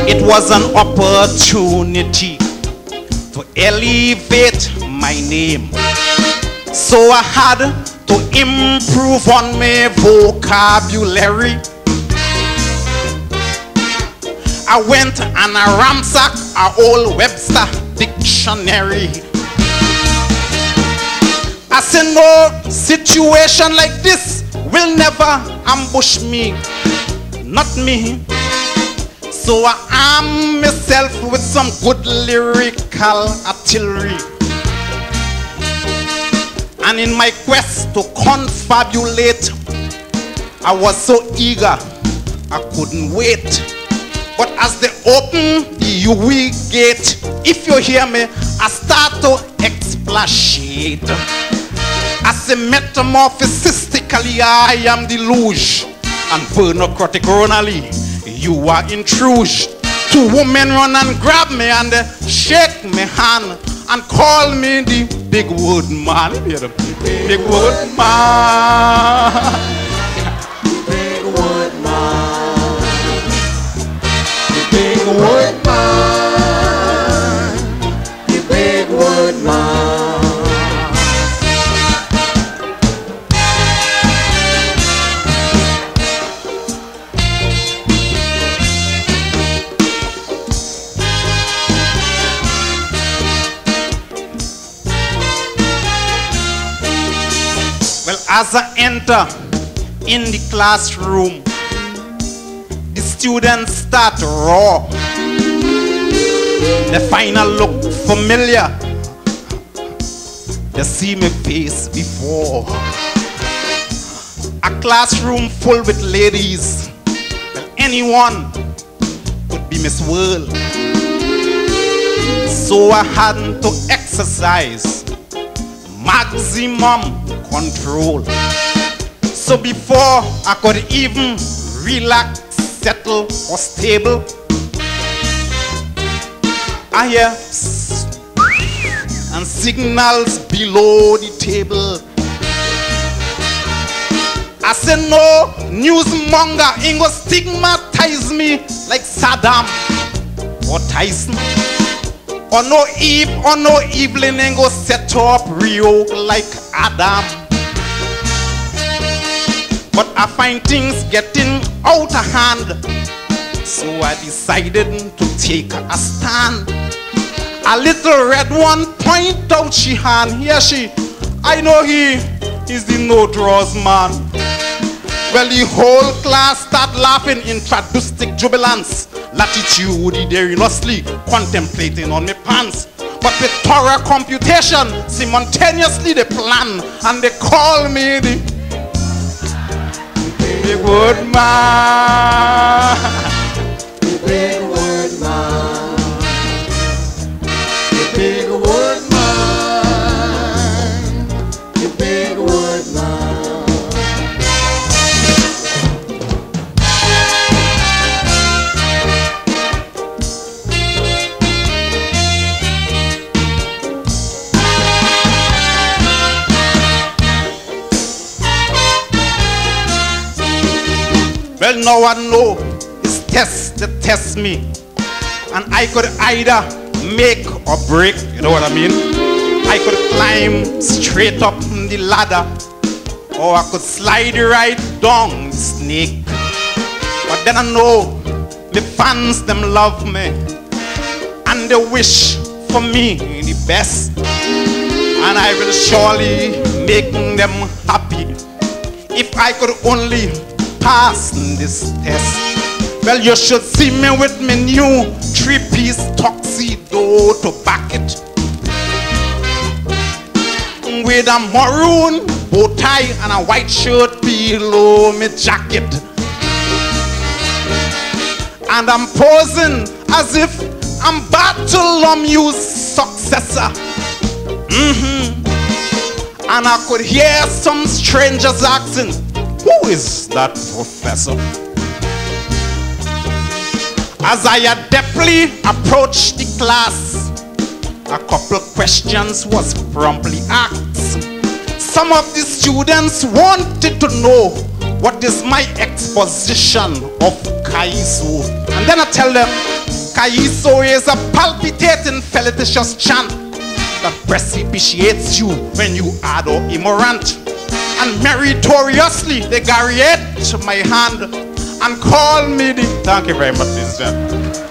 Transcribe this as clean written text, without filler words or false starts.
It was an opportunity to elevate my name. So I had to improve on my vocabulary. I went and I ransacked our old Webster dictionary. I said no situation like this will never ambush me, not me. So I armed myself with some good lyrical artillery. And in my quest to confabulate, I was so eager, I couldn't wait. But as they open the UE gate, if you hear me, I start to expatiate. I say metamorphosistically, I am the luge, and vernocratically, you are intrusion. Two women run and grab me and they shake my hand and call me the big word man. Big word man. Big word man. The big word man. The big word man. Well, as I enter in the classroom, the students start to roar. They finally look familiar. They see my face before. A classroom full with ladies. Well, anyone could be Miss World. So I had to exercise maximum control. So before I could even relax, settle, or stable, I hear and signals below the table. I said no newsmonger ain't gonna stigmatize me like Saddam or Tyson. Or no Eve or no Evelyn ain't gonna set up Rio like Adam. But I find things getting out of hand, so I decided to take a stand. A little red one point out she hand. Here she, I know he is the no-draws man. Well, the whole class start laughing in traductic jubilance. Latitudinariously contemplating on my pants. But with thorough computation, simultaneously they plan and they call me the big word man. The big word man. The big word man. The big word man. Well, now I know it's tests that test me. And I could either make or break, you know what I mean? I could climb straight up the ladder, or I could slide right down the snake. But then I know the fans, them love me, and they wish for me the best. And I will surely make them happy if I could only pass this test. Well, you should see me with my new 3-piece tuxedo to back it, with a maroon bow tie and a white shirt below my jacket. And I'm posing as if I'm Bartholomew's successor. And I could hear some strangers asking, who is that professor? As I adeptly approached the class, a couple questions was promptly asked. Some of the students wanted to know what is my exposition of Kaiso. And then I tell them, Kaiso is a palpitating felicitous chant that precipitates you when you add or immorant. And meritoriously they garriette my hand and call me the... Thank you very much, ladies and gentlemen.